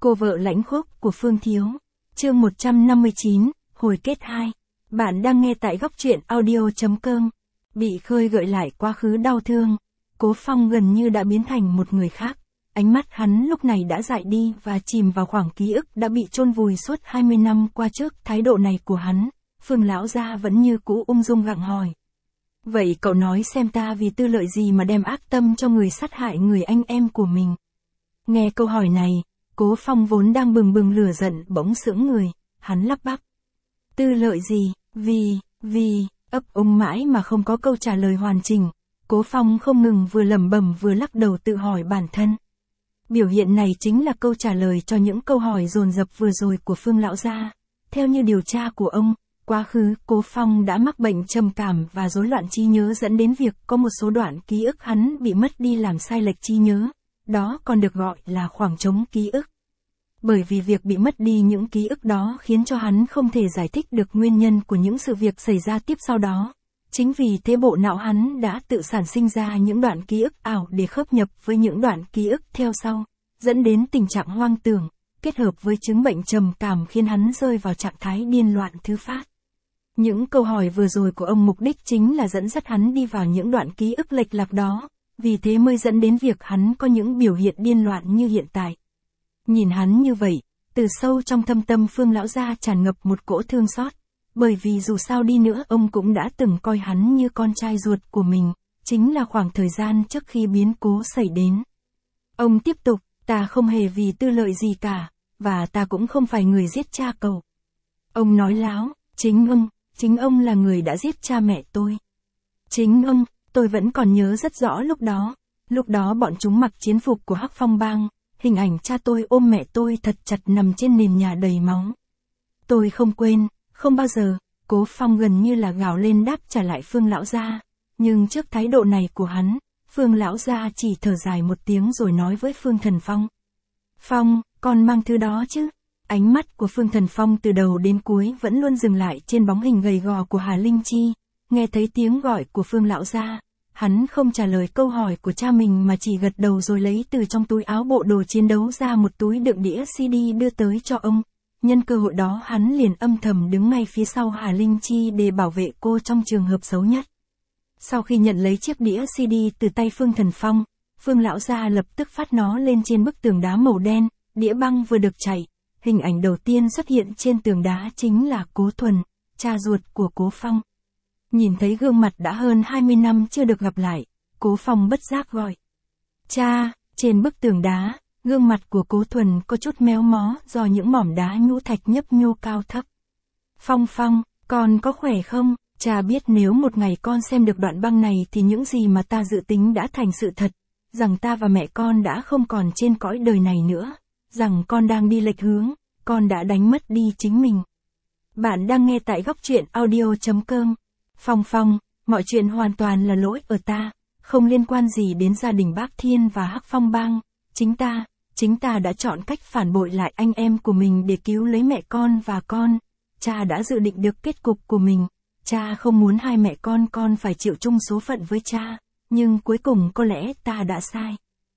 Cô vợ lãnh khốc của Phương Thiếu. Chương 159, hồi kết 2. Bạn đang nghe tại góc truyện audio.com. Bị khơi gợi lại quá khứ đau thương. Cố Phong gần như đã biến thành một người khác. Ánh mắt hắn lúc này đã dại đi và chìm vào khoảng ký ức đã bị chôn vùi suốt 20 năm qua trước thái độ này của hắn. Phương lão gia vẫn như cũ ung dung gặng hỏi. Vậy cậu nói xem ta vì tư lợi gì mà đem ác tâm cho người sát hại người anh em của mình? Nghe câu hỏi này, Cố Phong vốn đang bừng bừng lửa giận bỗng sững người, hắn lắp bắp. Tư lợi gì, vì, ấp úng mãi mà không có câu trả lời hoàn chỉnh. Cố Phong không ngừng vừa lẩm bẩm vừa lắc đầu tự hỏi bản thân. Biểu hiện này chính là câu trả lời cho những câu hỏi dồn dập vừa rồi của Phương lão gia. Theo như điều tra của ông, quá khứ Cố Phong đã mắc bệnh trầm cảm và rối loạn trí nhớ dẫn đến việc có một số đoạn ký ức hắn bị mất đi làm sai lệch trí nhớ. Đó còn được gọi là khoảng trống ký ức. Bởi vì việc bị mất đi những ký ức đó khiến cho hắn không thể giải thích được nguyên nhân của những sự việc xảy ra tiếp sau đó. Chính vì thế bộ não hắn đã tự sản sinh ra những đoạn ký ức ảo để khớp nhập với những đoạn ký ức theo sau, dẫn đến tình trạng hoang tưởng, kết hợp với chứng bệnh trầm cảm khiến hắn rơi vào trạng thái điên loạn thứ phát. Những câu hỏi vừa rồi của ông mục đích chính là dẫn dắt hắn đi vào những đoạn ký ức lệch lạc đó, vì thế mới dẫn đến việc hắn có những biểu hiện điên loạn như hiện tại. Nhìn hắn như vậy, từ sâu trong thâm tâm Phương lão gia tràn ngập một cỗ thương xót, bởi vì dù sao đi nữa ông cũng đã từng coi hắn như con trai ruột của mình, chính là khoảng thời gian trước khi biến cố xảy đến. Ông tiếp tục, ta không hề vì tư lợi gì cả, và ta cũng không phải người giết cha cậu. Ông nói láo, chính ông là người đã giết cha mẹ tôi. Chính ông, tôi vẫn còn nhớ rất rõ lúc đó bọn chúng mặc chiến phục của Hắc Phong Bang. Hình ảnh cha tôi ôm mẹ tôi thật chặt nằm trên nền nhà đầy máu. Tôi không quên, không bao giờ. Cố Phong gần như là gào lên đáp trả lại Phương lão gia. Nhưng trước thái độ này của hắn, Phương lão gia chỉ thở dài một tiếng rồi nói với Phương Thần Phong. Phong, con mang thứ đó chứ? Ánh mắt của Phương Thần Phong từ đầu đến cuối vẫn luôn dừng lại trên bóng hình gầy gò của Hà Linh Chi. Nghe thấy tiếng gọi của Phương lão gia, hắn không trả lời câu hỏi của cha mình mà chỉ gật đầu rồi lấy từ trong túi áo bộ đồ chiến đấu ra một túi đựng đĩa CD đưa tới cho ông. Nhân cơ hội đó hắn liền âm thầm đứng ngay phía sau Hà Linh Chi để bảo vệ cô trong trường hợp xấu nhất. Sau khi nhận lấy chiếc đĩa CD từ tay Phương Thần Phong, Phương lão gia lập tức phát nó lên trên bức tường đá màu đen, đĩa băng vừa được chạy. Hình ảnh đầu tiên xuất hiện trên tường đá chính là Cố Thuần, cha ruột của Cố Phong. Nhìn thấy gương mặt đã hơn 20 năm chưa được gặp lại, Cố Phong bất giác gọi. Cha, trên bức tường đá, gương mặt của Cố Thuần có chút méo mó do những mỏm đá nhũ thạch nhấp nhô cao thấp. Phong, con có khỏe không? Cha biết nếu một ngày con xem được đoạn băng này thì những gì mà ta dự tính đã thành sự thật, rằng ta và mẹ con đã không còn trên cõi đời này nữa, rằng con đang đi lệch hướng, con đã đánh mất đi chính mình. Bạn đang nghe tại góc truyện audio.com. Phong, mọi chuyện hoàn toàn là lỗi ở ta, không liên quan gì đến gia đình bác Thiên và Hắc Phong Bang. Chính ta đã chọn cách phản bội lại anh em của mình để cứu lấy mẹ con và con. Cha đã dự định được kết cục của mình. Cha không muốn hai mẹ con phải chịu chung số phận với cha, nhưng cuối cùng có lẽ ta đã sai.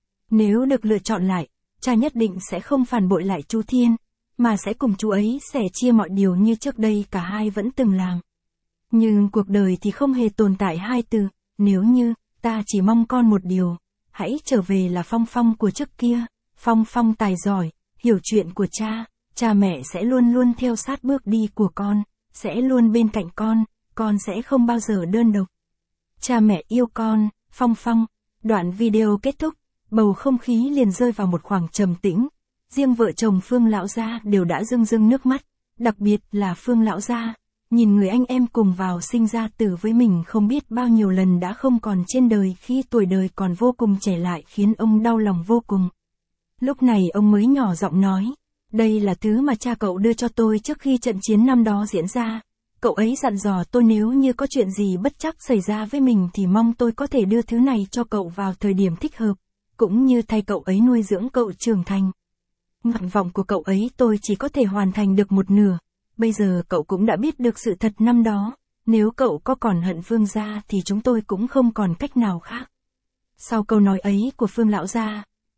Nếu được lựa chọn lại, cha nhất định sẽ không phản bội lại chú Thiên, mà sẽ cùng chú ấy sẻ chia mọi điều như trước đây cả hai vẫn từng làm. Nhưng cuộc đời thì không hề tồn tại hai từ, nếu như, ta chỉ mong con một điều, hãy trở về là Phong của trước kia. Phong tài giỏi, hiểu chuyện của cha mẹ sẽ luôn luôn theo sát bước đi của con, sẽ luôn bên cạnh con sẽ không bao giờ đơn độc. Cha mẹ yêu con, Phong. Đoạn video kết thúc, bầu không khí liền rơi vào một khoảng trầm tĩnh. Riêng vợ chồng Phương lão gia đều đã rưng nước mắt, đặc biệt là Phương lão gia. Nhìn người anh em cùng vào sinh ra tử với mình không biết bao nhiêu lần đã không còn trên đời khi tuổi đời còn vô cùng trẻ lại khiến ông đau lòng vô cùng. Lúc này ông mới nhỏ giọng nói, đây là thứ mà cha cậu đưa cho tôi trước khi trận chiến năm đó diễn ra. Cậu ấy dặn dò tôi nếu như có chuyện gì bất trắc xảy ra với mình thì mong tôi có thể đưa thứ này cho cậu vào thời điểm thích hợp, cũng như thay cậu ấy nuôi dưỡng cậu trưởng thành. Nguyện vọng của cậu ấy tôi chỉ có thể hoàn thành được một nửa. Bây giờ cậu cũng đã biết được sự thật năm đó, nếu cậu có còn hận Phương gia thì chúng tôi cũng không còn cách nào khác. Sau câu nói ấy của Phương lão gia,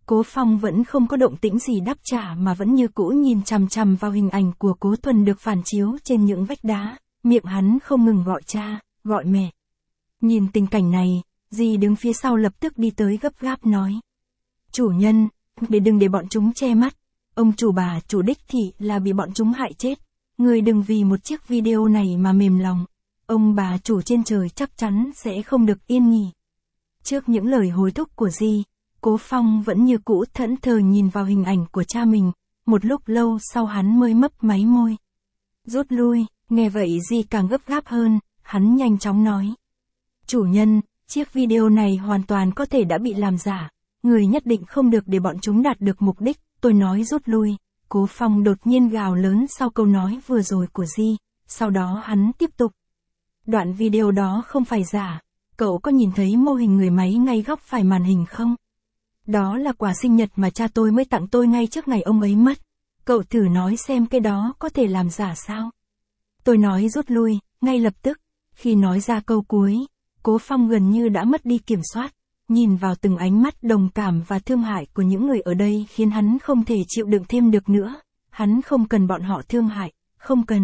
Cố Phong vẫn không có động tĩnh gì đáp trả mà vẫn như cũ nhìn chằm chằm vào hình ảnh của Cố Thuần được phản chiếu trên những vách đá, miệng hắn không ngừng gọi cha, gọi mẹ. Nhìn tình cảnh này, Di đứng phía sau lập tức đi tới gấp gáp nói. Chủ nhân, đừng để bọn chúng che mắt, ông chủ bà chủ đích thị là bị bọn chúng hại chết. Người đừng vì một chiếc video này mà mềm lòng, ông bà chủ trên trời chắc chắn sẽ không được yên nghỉ. Trước những lời hối thúc của Di, Cố Phong vẫn như cũ thẫn thờ nhìn vào hình ảnh của cha mình, một lúc lâu sau hắn mới mấp máy môi. Rút lui, nghe vậy Di càng gấp gáp hơn, hắn nhanh chóng nói. Chủ nhân, chiếc video này hoàn toàn có thể đã bị làm giả, người nhất định không được để bọn chúng đạt được mục đích, tôi nói rút lui. Cố Phong đột nhiên gào lớn sau câu nói vừa rồi của Di, sau đó hắn tiếp tục. Đoạn video đó không phải giả, cậu có nhìn thấy mô hình người máy ngay góc phải màn hình không? Đó là quà sinh nhật mà cha tôi mới tặng tôi ngay trước ngày ông ấy mất. Cậu thử nói xem cái đó có thể làm giả sao? Tôi nói rút lui, ngay lập tức. Khi nói ra câu cuối, Cố Phong gần như đã mất đi kiểm soát. Nhìn vào từng ánh mắt đồng cảm và thương hại của những người ở đây khiến hắn không thể chịu đựng thêm được nữa. Hắn không cần bọn họ thương hại, không cần.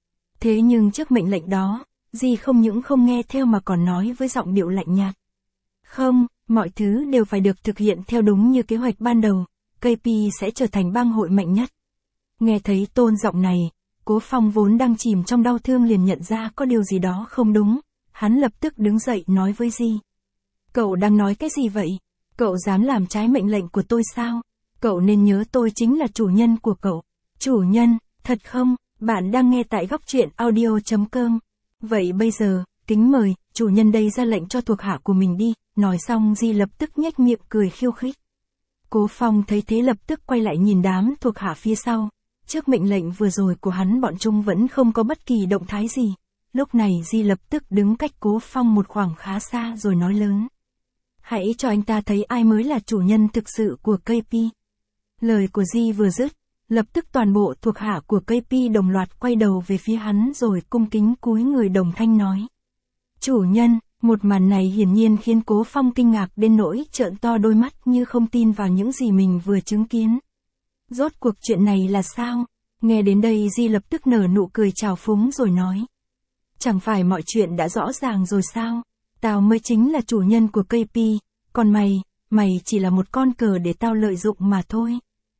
Thế nhưng trước mệnh lệnh đó, Di không những không nghe theo mà còn nói với giọng điệu lạnh nhạt. Không, mọi thứ đều phải được thực hiện theo đúng như kế hoạch ban đầu, KP sẽ trở thành bang hội mạnh nhất. Nghe thấy tôn giọng này, Cố Phong vốn đang chìm trong đau thương liền nhận ra có điều gì đó không đúng. Hắn lập tức đứng dậy nói với Di. Cậu đang nói cái gì vậy? Cậu dám làm trái mệnh lệnh của tôi sao? Cậu nên nhớ tôi chính là chủ nhân của cậu. Chủ nhân, thật không? Bạn đang nghe tại góc truyện audio.com. Vậy bây giờ, kính mời, chủ nhân đây ra lệnh cho thuộc hạ của mình đi. Nói xong Di lập tức nhếch miệng cười khiêu khích. Cố Phong thấy thế lập tức quay lại nhìn đám thuộc hạ phía sau. Trước mệnh lệnh vừa rồi của hắn bọn chúng vẫn không có bất kỳ động thái gì. Lúc này Di lập tức đứng cách Cố Phong một khoảng khá xa rồi nói lớn. Hãy cho anh ta thấy ai mới là chủ nhân thực sự của KP. Lời của Di vừa dứt, lập tức toàn bộ thuộc hạ của KP đồng loạt quay đầu về phía hắn rồi cung kính cúi người đồng thanh nói. Chủ nhân, một màn này hiển nhiên khiến Cố Phong kinh ngạc đến nỗi trợn to đôi mắt như không tin vào những gì mình vừa chứng kiến. Rốt cuộc chuyện này là sao? Nghe đến đây Di lập tức nở nụ cười trào phúng rồi nói. Chẳng phải mọi chuyện đã rõ ràng rồi sao? Tao mới chính là chủ nhân của KP, còn mày chỉ là một con cờ để tao lợi dụng mà thôi.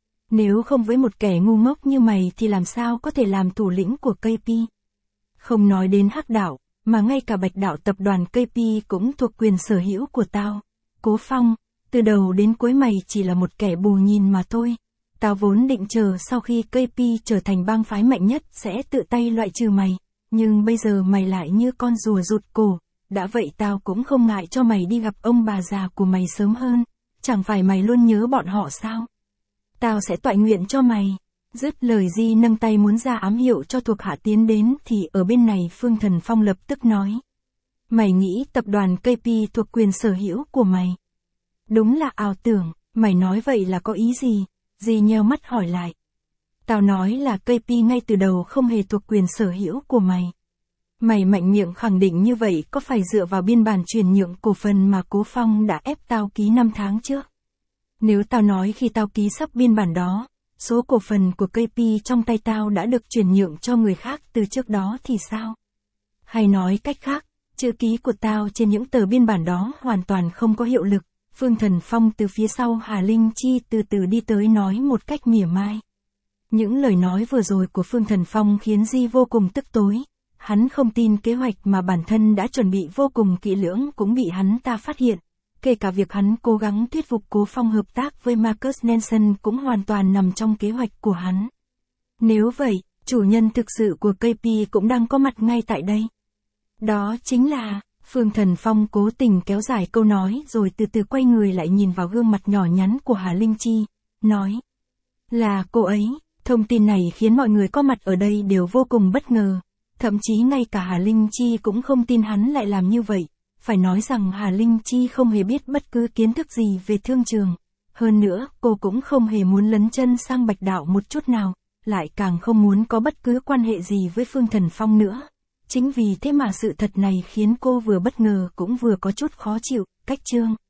Nếu không với một kẻ ngu ngốc như mày thì làm sao có thể làm thủ lĩnh của KP? Không nói đến Hắc Đạo, mà ngay cả Bạch Đạo tập đoàn KP cũng thuộc quyền sở hữu của tao. Cố Phong, từ đầu đến cuối mày chỉ là một kẻ bù nhìn mà thôi. Tao vốn định chờ sau khi KP trở thành bang phái mạnh nhất sẽ tự tay loại trừ mày, nhưng bây giờ mày lại như con rùa rụt cổ. Đã vậy tao cũng không ngại cho mày đi gặp ông bà già của mày sớm hơn, chẳng phải mày luôn nhớ bọn họ sao? Tao sẽ toại nguyện cho mày. Dứt lời Di nâng tay muốn ra ám hiệu cho thuộc hạ tiến đến thì ở bên này Phương Thần Phong lập tức nói. Mày nghĩ tập đoàn KP thuộc quyền sở hữu của mày? Đúng là ảo tưởng, mày nói vậy là có ý gì? Di nheo mắt hỏi lại. Tao nói là KP ngay từ đầu không hề thuộc quyền sở hữu của mày. Mày mạnh miệng khẳng định như vậy có phải dựa vào biên bản chuyển nhượng cổ phần mà Cố Phong đã ép tao ký 5 tháng trước? Nếu tao nói khi tao ký sắp biên bản đó, số cổ phần của KP trong tay tao đã được chuyển nhượng cho người khác từ trước đó thì sao? Hay nói cách khác, chữ ký của tao trên những tờ biên bản đó hoàn toàn không có hiệu lực. Phương Thần Phong từ phía sau Hà Linh Chi từ từ đi tới nói một cách mỉa mai. Những lời nói vừa rồi của Phương Thần Phong khiến Di vô cùng tức tối. Hắn không tin kế hoạch mà bản thân đã chuẩn bị vô cùng kỹ lưỡng cũng bị hắn ta phát hiện. Kể cả việc hắn cố gắng thuyết phục Cố Phong hợp tác với Marcus Nelson cũng hoàn toàn nằm trong kế hoạch của hắn. Nếu vậy, chủ nhân thực sự của KP cũng đang có mặt ngay tại đây. Đó chính là, Phương Thần Phong cố tình kéo dài câu nói rồi từ từ quay người lại nhìn vào gương mặt nhỏ nhắn của Hà Linh Chi, nói. Là cô ấy, thông tin này khiến mọi người có mặt ở đây đều vô cùng bất ngờ. Thậm chí ngay cả Hà Linh Chi cũng không tin hắn lại làm như vậy. Phải nói rằng Hà Linh Chi không hề biết bất cứ kiến thức gì về thương trường. Hơn nữa, cô cũng không hề muốn lấn chân sang Bạch Đạo một chút nào, lại càng không muốn có bất cứ quan hệ gì với Phương Thần Phong nữa. Chính vì thế mà sự thật này khiến cô vừa bất ngờ cũng vừa có chút khó chịu. Cách chương